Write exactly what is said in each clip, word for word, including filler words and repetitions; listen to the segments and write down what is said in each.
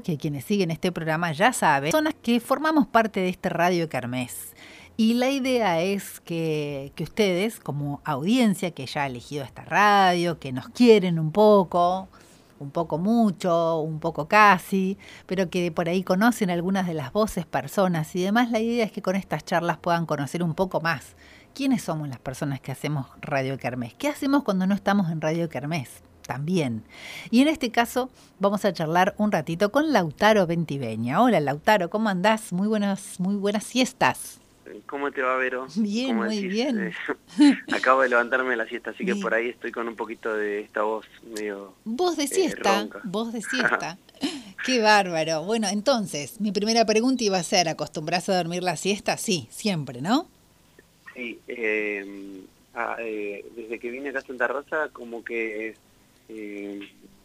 que quienes siguen este programa ya saben, personas que formamos parte de este Radio Kermés. Y la idea es que, que ustedes, como audiencia que ya ha elegido esta radio, que nos quieren un poco, un poco mucho, un poco casi, pero que por ahí conocen algunas de las voces, personas y demás, la idea es que con estas charlas puedan conocer un poco más quiénes somos las personas que hacemos Radio Kermés, qué hacemos cuando no estamos en Radio Kermés también. Y en este caso vamos a charlar un ratito con Lautaro Ventiveña. Hola Lautaro, ¿cómo andás? Muy buenas, muy buenas siestas. ¿Cómo te va, Vero? Bien, ¿Cómo muy decís? bien. Eh, acabo de levantarme de la siesta, así que Bien. por ahí estoy con un poquito de esta voz medio Voz de eh, siesta, ronca. voz de siesta. Qué bárbaro. Bueno, entonces, mi primera pregunta iba a ser, ¿acostumbrás a dormir la siesta? Sí, siempre, ¿no? Sí, eh, ah, eh, desde que vine acá a Santa Rosa, como que eh,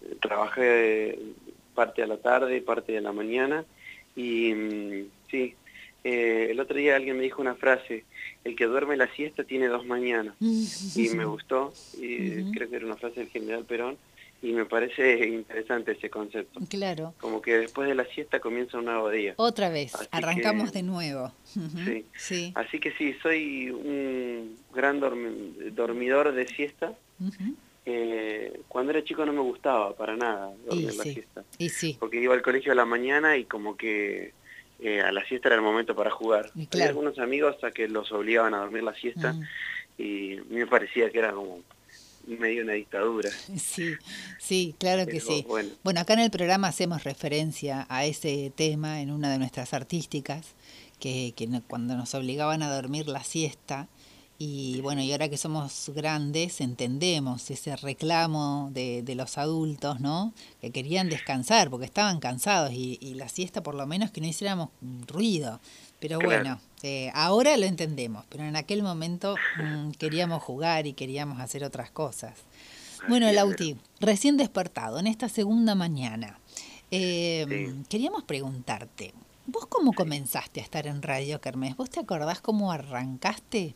trabajé parte de la tarde, parte de la mañana, y mm, sí, eh, el otro día alguien me dijo una frase: el que duerme la siesta tiene dos mañanas, y me gustó, y Ujú. creo que era una frase del general Perón, y me parece interesante ese concepto, Claro. como que después de la siesta comienza un nuevo día, Otra vez, así arrancamos que de nuevo. Ujú. sí, Sí. así que sí, soy un gran dormi- dormidor de siesta. Ujú. Eh, cuando era chico no me gustaba para nada Y dormir la sí, siesta, y sí, porque iba al colegio a la mañana y como que eh, a la siesta era el momento para jugar. y Había claro. algunos amigos a que los obligaban a dormir la siesta, Mm. y a mí me parecía que era como medio una dictadura, Sí, sí, claro que pero sí. bueno, Bueno, acá en el programa hacemos referencia a ese tema en una de nuestras artísticas, que, que no- cuando nos obligaban a dormir la siesta, y bueno, y ahora que somos grandes entendemos ese reclamo de, de los adultos, ¿no? Que querían descansar porque estaban cansados y, y la siesta por lo menos que no hiciéramos ruido. Pero claro, bueno, eh, ahora lo entendemos, pero en aquel momento mm, queríamos jugar y queríamos hacer otras cosas. Bueno, así es, Vero. Lauti, recién despertado en esta segunda mañana, eh, Sí, queríamos preguntarte, ¿vos cómo sí. comenzaste a estar en Radio Kermés? ¿Vos te acordás cómo arrancaste?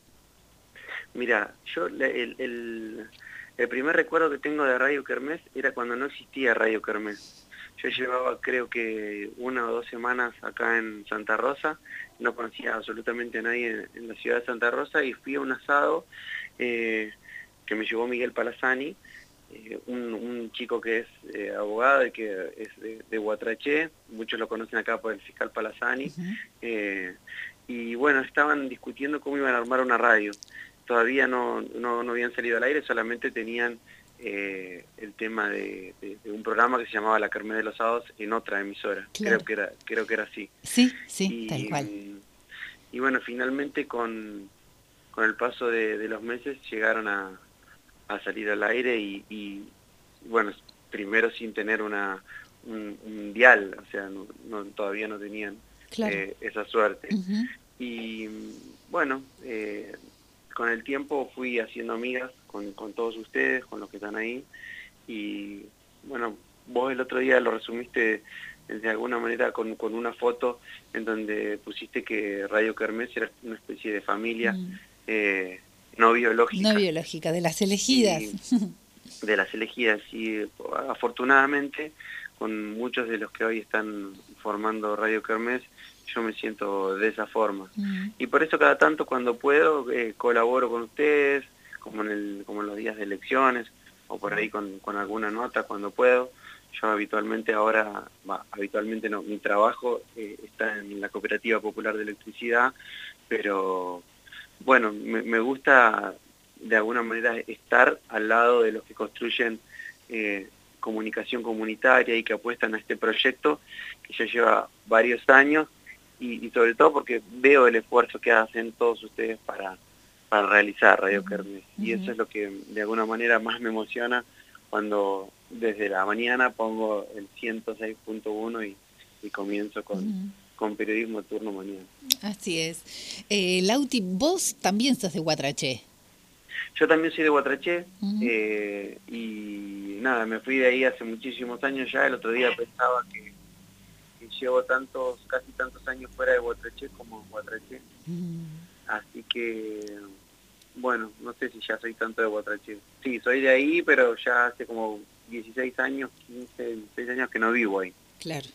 Mira, yo la- el, el, el primer recuerdo que tengo de Radio Kermés era cuando no existía Radio Kermés. Yo llevaba creo que una o dos semanas acá en Santa Rosa, no conocía absolutamente a nadie en, en la ciudad de Santa Rosa, y fui a un asado eh, que me llevó Miguel Palazani, eh, un, un chico que es eh, abogado y que es de, de Guatraché, muchos lo conocen acá por el fiscal Palazani, Ujú. eh, y bueno, estaban discutiendo cómo iban a armar una radio. Todavía no, no, no habían salido al aire, solamente tenían eh, el tema de, de, de un programa que se llamaba La Kermés de los Sábados en otra emisora, creo Claro. que era, creo que era así. Sí, sí, tal cual. Y, y bueno, finalmente con, con el paso de, de los meses llegaron a, a salir al aire y, y, bueno, primero sin tener una un, un dial, o sea, no, no, todavía no tenían Claro. eh, esa suerte. Ujú. Y bueno, eh, con el tiempo fui haciendo amigas con, con todos ustedes, con los que están ahí, y bueno, vos el otro día lo resumiste de alguna manera con, con una foto en donde pusiste que Radio Kermés era una especie de familia Mm. eh, no No biológica, biológica, de las elegidas. y de las elegidas, y afortunadamente con muchos de los que hoy están formando Radio Kermés, yo me siento de esa forma. Mm. Y por eso cada tanto cuando puedo eh, colaboro con ustedes, como en, el, como en los días de elecciones, o por ahí con, con alguna nota cuando puedo. Yo habitualmente ahora, bah, habitualmente no, mi trabajo eh, está en la Cooperativa Popular de Electricidad, pero bueno, me, me gusta de alguna manera estar al lado de los que construyen eh, comunicación comunitaria y que apuestan a este proyecto que ya lleva varios años, y, y sobre todo porque veo el esfuerzo que hacen todos ustedes para, para realizar Radio Kermés, y eso Ujú. es lo que de alguna manera más me emociona cuando desde la mañana pongo el ciento seis punto uno y, y comienzo con, Ujú. con periodismo turno mañana. Así es. Eh, Lauti, vos también sos de Guatraché. Yo también soy de Guatraché, Ujú. eh, y nada, me fui de ahí hace muchísimos años ya. El otro día pensaba que, que llevo tantos, casi tantos años fuera de Guatraché como en Guatraché, Mm. así que, bueno, no sé si ya soy tanto de Guatraché. Sí, soy de ahí, pero ya hace como dieciséis años, quince, dieciséis años que no vivo ahí. Claro.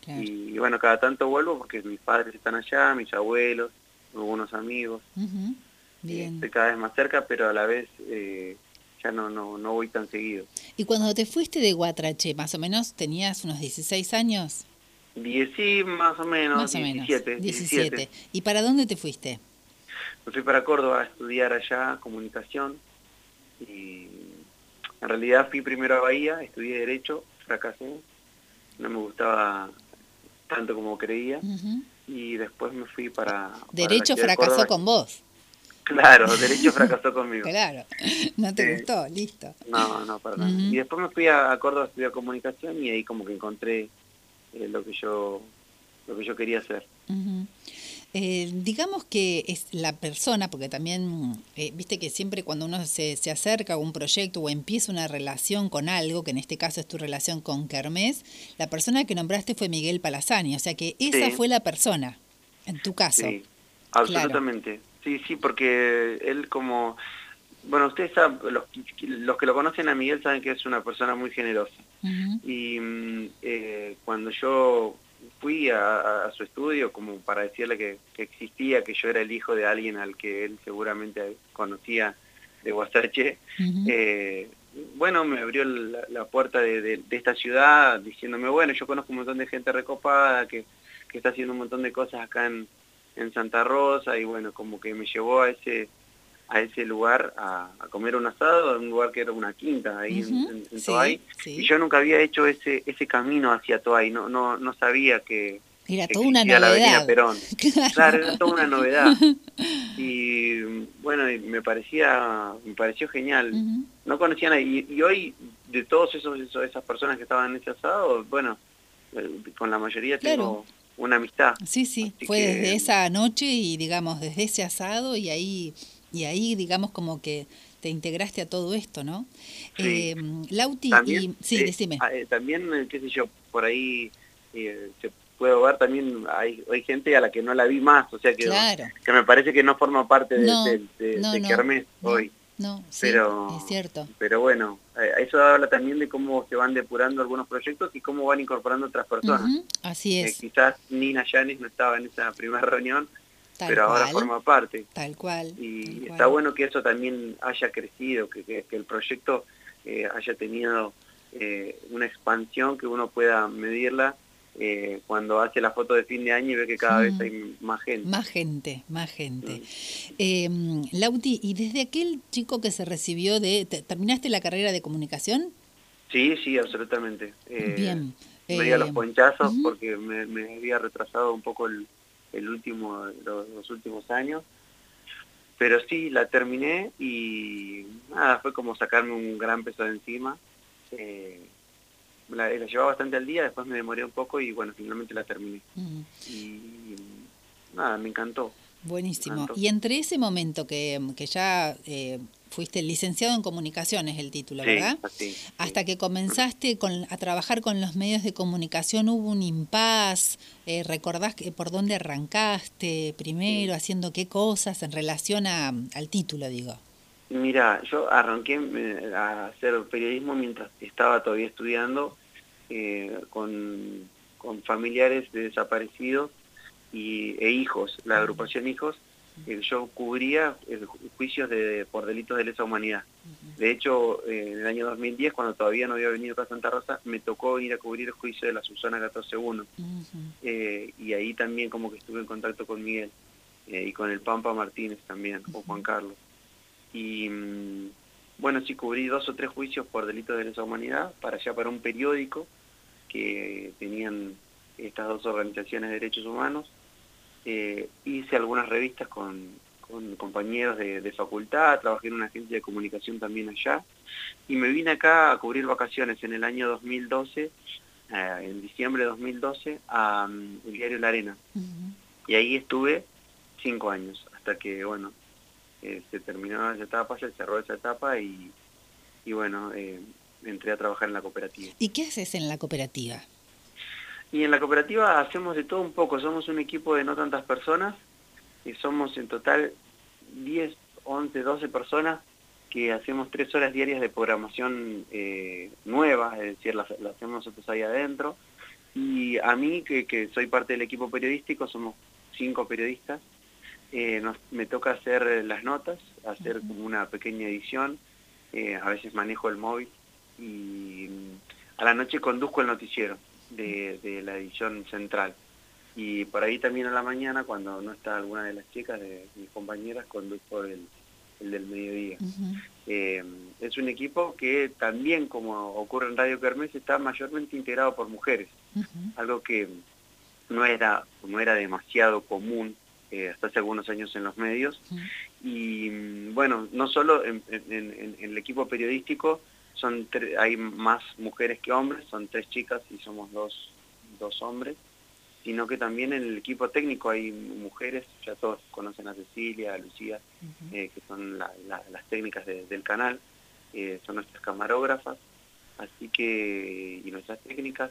claro. Y bueno, cada tanto vuelvo porque mis padres están allá, mis abuelos, algunos amigos. Ujú. Eh, Bien. estoy cada vez más cerca, pero a la vez eh, ya no, no, no voy tan seguido. ¿Y cuando te fuiste de Guatrache, más o menos tenías unos dieciséis años? Diez, sí, más o menos, Más o menos, diecisiete, diecisiete. diecisiete. ¿Y para dónde te fuiste? Me fui para Córdoba a estudiar allá comunicación y en realidad fui primero a Bahía, estudié Derecho, fracasé, no me gustaba tanto como creía Ujú. y después me fui para, para la Derecho ciudad de fracasó Córdoba. con vos. Claro, Derecho fracasó conmigo. Claro, no te Sí, gustó, listo. no, no, para nada. Y Ujú, después me fui a, a Córdoba a estudiar comunicación y ahí como que encontré eh, lo que yo lo que yo quería hacer. ujú. Eh, digamos que es la persona, porque también, eh, viste que siempre cuando uno se, se acerca a un proyecto o empieza una relación con algo, que en este caso es tu relación con Kermés, la persona que nombraste fue Miguel Palazani, o sea que esa Sí, fue la persona, en tu caso, sí, claro. absolutamente. Sí, sí, porque él como, bueno, ustedes saben, los, los que lo conocen a Miguel saben que es una persona muy generosa. Ujú, Y mm, eh, cuando yo fui a, a su estudio como para decirle que, que existía, que yo era el hijo de alguien al que él seguramente conocía de Guasache, ujú. eh, bueno, me abrió la, la puerta de, de, de esta ciudad diciéndome, bueno, yo conozco un montón de gente recopada, que, que está haciendo un montón de cosas acá en, en Santa Rosa, y bueno, como que me llevó a ese a ese lugar a, a comer un asado, a un lugar que era una quinta ahí en, Ujú, en, en sí, Toay, y sí. yo nunca había hecho ese ese camino hacia Toay, no no no sabía que, Era que toda una existía la Avenida novedad. Perón. Claro. Claro, era toda una novedad. Y bueno, y me parecía me pareció genial. Ujú. No conocía a nadie. Y, y hoy, de todos esos, esos esas personas que estaban en ese asado, bueno, eh, con la mayoría Claro, tengo una amistad. sí, sí, Así fue desde que esa noche y digamos desde ese asado y ahí y ahí digamos como que te integraste a todo esto, ¿no? sí. Eh, Lauti, También, y sí, eh, decime. ah, eh, también, eh, qué sé yo, por ahí eh, se puede ver también, hay, hay gente a la que no la vi más, o sea que, Claro. que me parece que no forma parte de, No, de, de, no, de no, Kermés no, hoy, no, sí, es pero, cierto. pero bueno, eh, eso habla también de cómo se van depurando algunos proyectos y cómo van incorporando otras personas. Ujú, así Eh, es, quizás Nina Yanis no estaba en esa primera reunión, tal pero ahora cual, forma parte. tal cual, tal Y está cual. bueno que eso también haya crecido, que, que, que el proyecto eh, haya tenido eh, una expansión que uno pueda medirla eh, cuando hace la foto de fin de año y ve que cada vez Ujú. hay más gente. Más gente, más gente. Mm. Eh, Lauti, ¿y desde aquel chico que se recibió de... te- ¿Terminaste la carrera de comunicación? Sí, sí, absolutamente. Eh, Bien. me a los Eh, ponchazos ujú, porque me, me había retrasado un poco el, el último, los, los últimos años, pero sí, la terminé y nada, fue como sacarme un gran peso de encima. Eh, la, la llevaba bastante al día, después me demoré un poco y bueno, finalmente la terminé. ujú. Y nada, me encantó, me Buenísimo. encantó. Y entre ese momento que, que ya eh, fuiste licenciado en comunicación, es el título, Sí, ¿verdad? así, sí. Hasta que comenzaste con, a trabajar con los medios de comunicación, hubo un impas. Eh, ¿recordás que por dónde arrancaste Sí. primero, haciendo qué cosas en relación a, al título, digo? Mira, yo arranqué eh, a hacer periodismo mientras estaba todavía estudiando eh, con, con familiares de desaparecidos y, e hijos, la agrupación Hijos. Eh, yo cubría eh, ju- juicios de, por delitos de lesa humanidad. De hecho, eh, en el año dos mil diez, cuando todavía no había venido acá a Santa Rosa, me tocó ir a cubrir el juicio de la Susana catorce uno. Ujú, Eh, y ahí también como que estuve en contacto con Miguel eh, y con el Pampa Martínez también, con Juan Carlos. Y mm, bueno, sí cubrí dos o tres juicios por delitos de lesa humanidad para allá para un periódico que tenían estas dos organizaciones de derechos humanos. Eh, hice algunas revistas con, con compañeros de, de facultad, trabajé en una agencia de comunicación también allá, y me vine acá a cubrir vacaciones en el año dos mil doce, eh, en diciembre de dos mil doce, a um, el diario La Arena. ujú. Y ahí estuve cinco años, hasta que, bueno, eh, se terminó esa etapa, se cerró esa etapa y, y bueno, eh, entré a trabajar en la cooperativa. ¿Y qué haces en la cooperativa? Y en la cooperativa hacemos de todo un poco, somos un equipo de no tantas personas, y somos en total diez, once, doce personas que hacemos tres horas diarias de programación eh, nueva, es decir, la, la hacemos nosotros ahí adentro, Y a mí, que, que soy parte del equipo periodístico, somos cinco periodistas, eh, nos, me toca hacer las notas, hacer como una pequeña edición, eh, a veces manejo el móvil y a la noche conduzco el noticiero de, de la edición central. Y por ahí también a la mañana, cuando no está alguna de las chicas, de mis compañeras, conduzco el, el del mediodía. Uh-huh. eh, es un equipo que también, como ocurre en Radio Kermés, está mayormente integrado por mujeres, uh-huh. algo que no era, no era demasiado común eh, hasta hace algunos años en los medios. Uh-huh. Y bueno, no solo en, en, en, en el equipo periodístico son hay más mujeres que hombres, son tres chicas y somos dos, dos hombres, sino que también en el equipo técnico hay mujeres, ya todos conocen a Cecilia, a Lucía, uh-huh. eh, que son la, la, las técnicas de, del canal, eh, son nuestras camarógrafas, así que, y nuestras técnicas,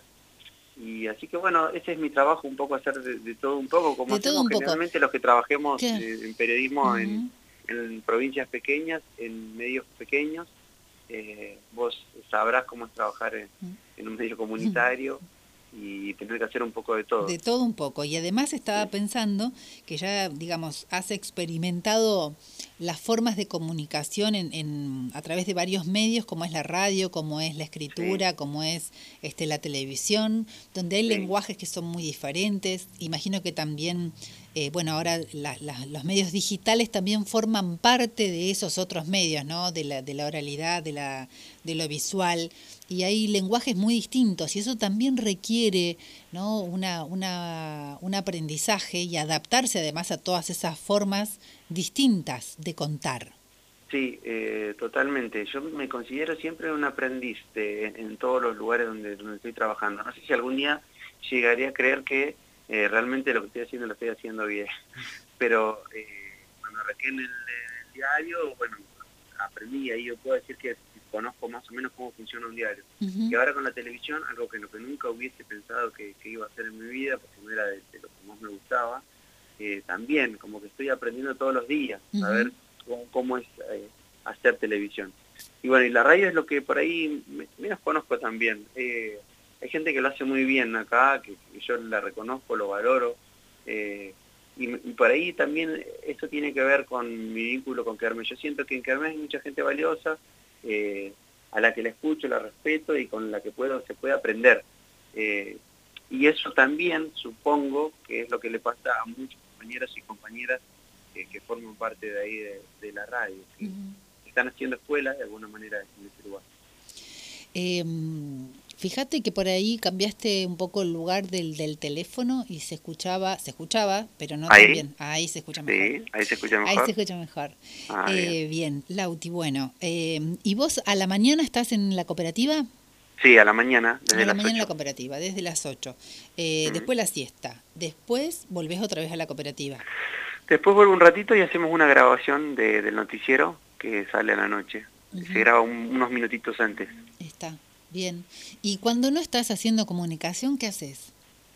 y así que bueno, ese es mi trabajo, un poco hacer de, de todo un poco, como de hacemos generalmente los que trabajemos eh, en periodismo uh-huh. en, en provincias pequeñas, en medios pequeños. Eh, vos sabrás cómo es trabajar en, en un medio comunitario y tener que hacer un poco de todo. De todo un poco. Y además estaba sí. pensando que ya, digamos, has experimentado las formas de comunicación en, en a través de varios medios, como es la radio, como es la escritura, sí. como es este la televisión, donde hay sí. lenguajes que son muy diferentes. Imagino que también, eh, bueno, ahora la, la, los medios digitales también forman parte de esos otros medios, ¿no? De la, de la oralidad, de la, de lo visual. Y hay lenguajes muy distintos y eso también requiere, ¿no? una, una, un aprendizaje y adaptarse además a todas esas formas distintas de contar. Sí, eh, totalmente. Yo me considero siempre un aprendiz de, en todos los lugares donde, donde estoy trabajando. No sé si algún día llegaría a creer que eh, realmente lo que estoy haciendo lo estoy haciendo bien. Pero eh, cuando arranqué en el, el diario, bueno, aprendí, ahí yo puedo decir que conozco más o menos cómo funciona un diario. Uh-huh. Y ahora con la televisión, algo que lo que nunca hubiese pensado que, que iba a hacer en mi vida, porque no era de, de lo que más me gustaba, eh, también, como que estoy aprendiendo todos los días, uh-huh. a ver cómo, cómo es eh, hacer televisión. Y bueno, y la radio es lo que por ahí me, menos conozco también. Eh, hay gente que lo hace muy bien acá, que, que yo la reconozco, lo valoro, eh, y, y por ahí también esto tiene que ver con mi vínculo con Kermés. Yo siento que en Kermés hay mucha gente valiosa, Eh, a la que la escucho, la respeto y con la que puedo se puede aprender. Eh, y eso también supongo que es lo que le pasa a muchos compañeros y compañeras eh, que forman parte de ahí de, de la radio, que uh-huh. están haciendo escuela de alguna manera en ese lugar. Eh, fíjate que por ahí cambiaste un poco el lugar del, del teléfono y se escuchaba, se escuchaba, pero no tan bien. Ahí se escucha mejor. Sí, ahí se escucha mejor. Ahí se escucha mejor. Ah, eh, bien. bien, Lauti, bueno. Eh, ¿Y vos a la mañana estás en la cooperativa? Sí, a la mañana, desde a la las mañana ocho. En la cooperativa, desde las ocho. Eh, uh-huh. Después la siesta. Después volvés otra vez a la cooperativa. Después vuelvo un ratito y hacemos una grabación de, del noticiero que sale a la noche. Uh-huh. Se graba un, unos minutitos antes. Está, bien. ¿Y cuando no estás haciendo comunicación, qué haces?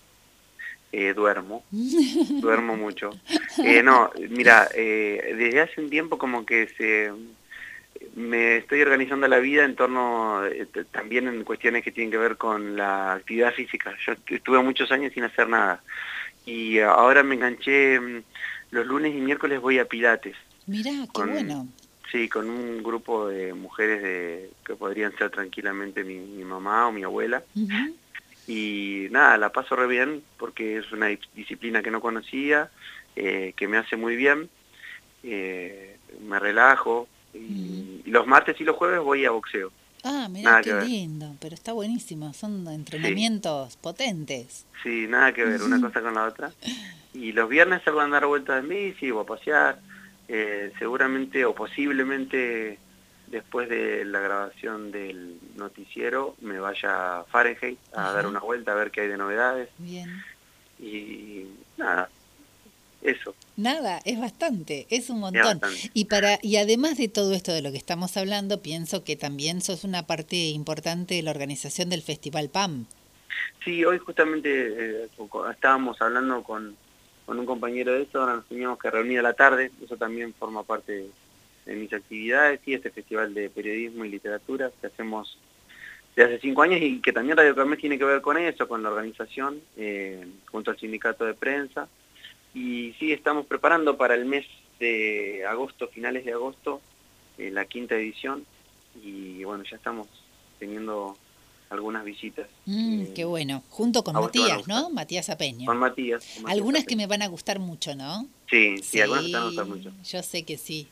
Eh, duermo, duermo mucho. Eh, no, mira, eh, desde hace un tiempo como que se me estoy organizando la vida en torno, eh, también en cuestiones que tienen que ver con la actividad física. Yo estuve muchos años sin hacer nada y ahora me enganché, los lunes y miércoles voy a Pilates. Mirá, qué con, bueno. Sí, con un grupo de mujeres de, que podrían ser tranquilamente mi, mi mamá o mi abuela. Uh-huh. Y nada, la paso re bien porque es una disciplina que no conocía, eh, que me hace muy bien, eh, me relajo. Y, mm. y los martes y los jueves voy a boxeo. Ah, mirá, nada qué lindo, pero está buenísimo, son entrenamientos sí. potentes. Sí, nada que ver, uh-huh. una cosa con la otra. Y los viernes salgo a dar vueltas en bici o a pasear, eh, seguramente o posiblemente después de la grabación del noticiero me vaya a Fahrenheit a uh-huh. dar una vuelta a ver qué hay de novedades. Bien. Y nada, eso. Nada, es bastante, es un montón. Es y para y además de todo esto de lo que estamos hablando, pienso que también sos una parte importante de la organización del Festival P A M. Sí, hoy justamente eh, estábamos hablando con, con un compañero de eso, ahora nos teníamos que reunir a la tarde, eso también forma parte de, de mis actividades, y este festival de periodismo y literatura que hacemos de hace cinco años y que también Radio Kermés tiene que ver con eso, con la organización, eh, junto al sindicato de prensa. Y sí, estamos preparando para el mes de agosto, finales de agosto, eh, la quinta edición. Y bueno, ya estamos teniendo algunas visitas. Mm, Eh, qué bueno. Junto con Matías, ¿no? Matías Apeño. Con Matías. Con Matías Algunas Apeño. Que me van a gustar mucho, ¿no? Sí, sí, sí, algunas te van a gustar mucho. Yo sé que sí.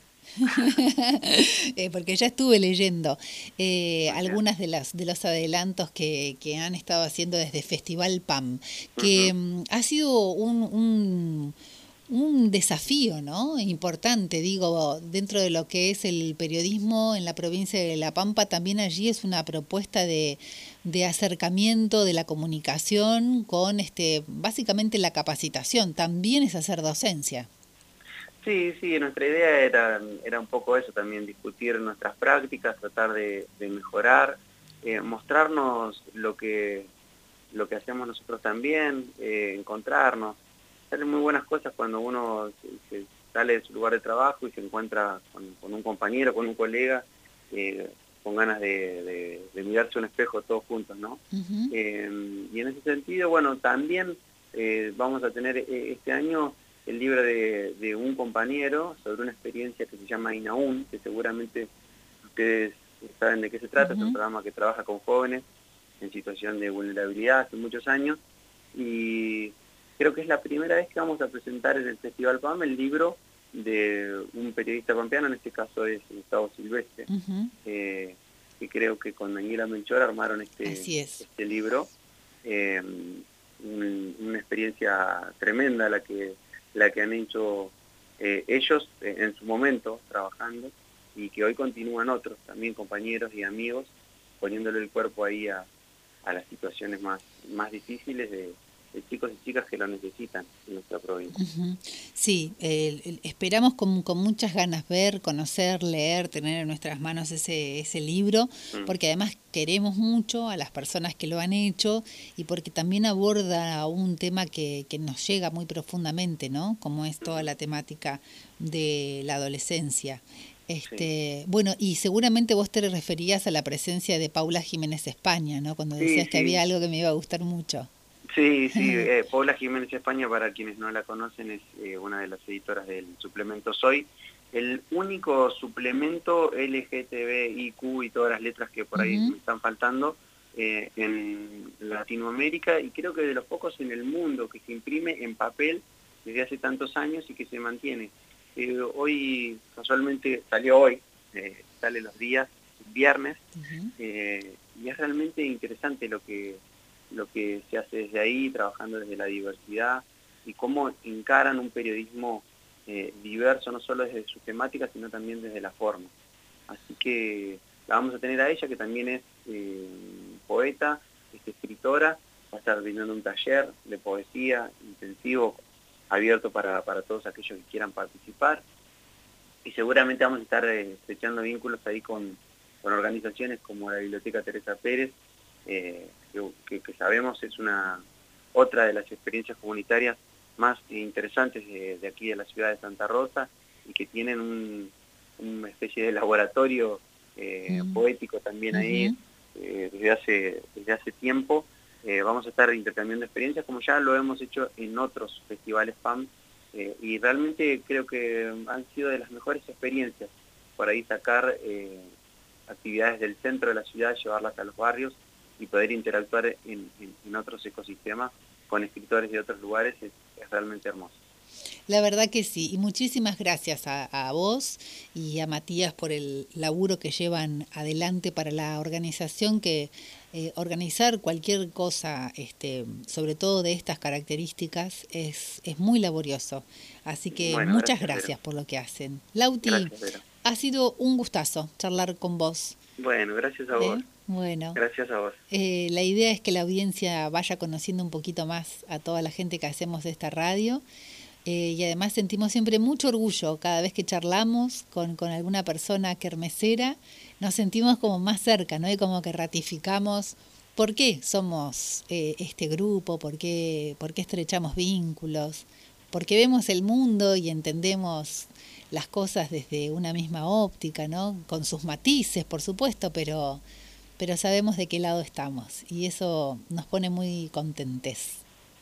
eh, porque ya estuve leyendo eh, algunas de las de los adelantos que, que han estado haciendo desde Festival P A M, que uh-huh. um, ha sido un, un un desafío, ¿no? Importante, digo, dentro de lo que es el periodismo en la provincia de La Pampa, también allí es una propuesta de, de acercamiento de la comunicación con, este, básicamente la capacitación, también es hacer docencia. Sí, sí, nuestra idea era, era un poco eso también, discutir nuestras prácticas, tratar de, de mejorar, eh, mostrarnos lo que, lo que hacemos nosotros también, eh, encontrarnos. Salen muy buenas cosas cuando uno se, se sale de su lugar de trabajo y se encuentra con, con un compañero, con un colega, eh, con ganas de, de, de mirarse un espejo todos juntos, ¿no? Uh-huh. eh, y en ese sentido, bueno, también eh, vamos a tener este año el libro de, de un compañero sobre una experiencia que se llama INAUN, que seguramente ustedes saben de qué se trata. Uh-huh. Es un programa que trabaja con jóvenes en situación de vulnerabilidad hace muchos años, y creo que es la primera vez que vamos a presentar en el Festival P A M el libro de un periodista pampeano, en este caso es Gustavo Silvestre, uh-huh. eh, que creo que con Daniela Melchor armaron este, este libro. Eh, un, una experiencia tremenda la que, la que han hecho eh, ellos eh, en su momento trabajando, y que hoy continúan otros, también compañeros y amigos, poniéndole el cuerpo ahí a, a las situaciones más, más difíciles de de chicos y chicas que lo necesitan en nuestra provincia. Uh-huh. Sí, eh, esperamos con, con muchas ganas ver, conocer, leer, tener en nuestras manos ese, ese libro, uh-huh. porque además queremos mucho a las personas que lo han hecho y porque también aborda un tema que, que nos llega muy profundamente, ¿no? Como es toda uh-huh. la temática de la adolescencia. Este, sí. Bueno, y seguramente vos te referías a la presencia de Paula Jiménez España, ¿no? Cuando decías sí, que sí. había algo que me iba a gustar mucho. Sí, sí, eh, Paula Jiménez España, para quienes no la conocen, es eh, una de las editoras del suplemento Soy, el único suplemento L G T B I Q y todas las letras que por ahí uh-huh. me están faltando eh, en Latinoamérica, y creo que de los pocos en el mundo que se imprime en papel desde hace tantos años y que se mantiene. Eh, hoy, casualmente, salió hoy, eh, sale los días viernes, uh-huh. eh, y es realmente interesante lo que... lo que se hace desde ahí, trabajando desde la diversidad, y cómo encaran un periodismo eh, diverso, no solo desde sus temáticas, sino también desde la forma. Así que la vamos a tener a ella, que también es eh, poeta, es escritora, va a estar brindando un taller de poesía intensivo, abierto para, para todos aquellos que quieran participar, y seguramente vamos a estar eh, estrechando vínculos ahí con, con organizaciones como la Biblioteca Teresa Pérez, eh, Que, que sabemos es una otra de las experiencias comunitarias más interesantes de, de aquí de la ciudad de Santa Rosa, y que tienen un, una especie de laboratorio eh, mm. poético también uh-huh. ahí eh, desde hace desde hace tiempo. Eh, vamos a estar intercambiando experiencias como ya lo hemos hecho en otros festivales P A M, eh, y realmente creo que han sido de las mejores experiencias por ahí sacar eh, actividades del centro de la ciudad, llevarlas a los barrios y poder interactuar en, en, en otros ecosistemas con escritores de otros lugares es, es realmente hermoso. La verdad que sí, y muchísimas gracias a, a vos y a Matías por el laburo que llevan adelante para la organización, que eh, organizar cualquier cosa, este, sobre todo de estas características, es, es muy laborioso. Así que bueno, muchas gracias, gracias por lo que hacen. Lauti, gracias, ha sido un gustazo charlar con vos. Bueno, gracias a vos. ¿Eh? Bueno, gracias a vos. Eh, la idea es que la audiencia vaya conociendo un poquito más a toda la gente que hacemos de esta radio, eh, y además sentimos siempre mucho orgullo cada vez que charlamos con, con alguna persona kermesera, nos sentimos como más cerca, ¿no? Y como que ratificamos por qué somos eh, este grupo, por qué, por qué estrechamos vínculos, porque vemos el mundo y entendemos las cosas desde una misma óptica, ¿no? Con sus matices, por supuesto, pero... pero sabemos de qué lado estamos y eso nos pone muy contentes.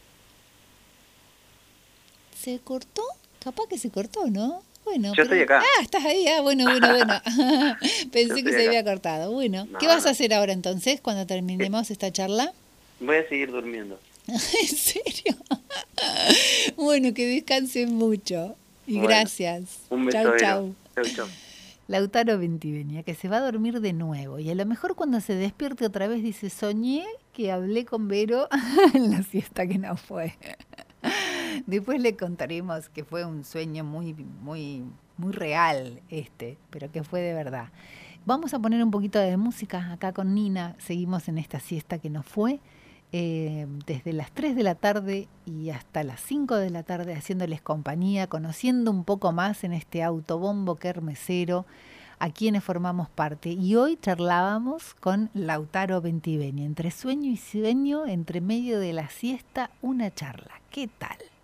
¿Se cortó? Capaz que se cortó, ¿no? Bueno, Yo pero... estoy acá. Ah, estás ahí, ah, bueno, bueno, bueno. Pensé que se acá. había cortado. Bueno, No, ¿qué vas no. a hacer ahora entonces cuando terminemos esta charla? Voy a seguir durmiendo. ¿En serio? Bueno, que descansen mucho. Y Bueno, gracias. Un beso. Chau, Vero. chau. Chau, chau. Lautaro Ventivegna, que se va a dormir de nuevo. Y a lo mejor cuando se despierte otra vez dice, soñé que hablé con Vero en la siesta que no fue. Después le contaremos que fue un sueño muy, muy, muy real este, pero que fue de verdad. Vamos a poner un poquito de música acá con Nina. Seguimos en esta siesta que no fue. Eh, desde las tres de la tarde y hasta las cinco de la tarde haciéndoles compañía, conociendo un poco más en este autobombo kermesero a quienes formamos parte. Y hoy charlábamos con Lautaro Ventivegna, entre sueño y sueño, entre medio de la siesta, una charla. ¿Qué tal?